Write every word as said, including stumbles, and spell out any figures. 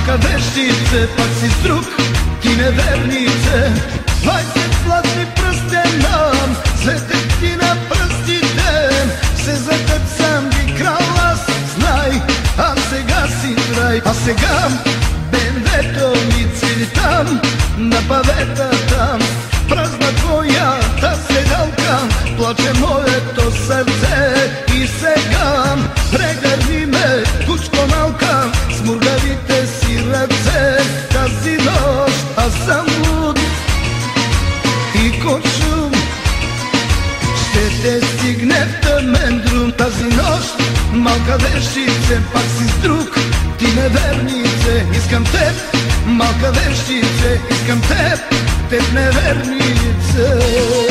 Малка вещице, пак си с друг, ти невернице. Двайсет златни пръстена, светят ти на пръстите. Се закът съм ги крал, аз знай, а сега си край. А сега бендето ми цели там, на паветата, празна твоята седалка, плаче моето сърце. И сега прегърни ме, кучко малка, с мургавите си ръце. Тази нощ аз съм луд и кучум, ще те стигне в тъмен друм. Тази нощ, малка вещице, пак си с друг, ти невернице. Искам теб, малка вещице, искам теб, теб невернице.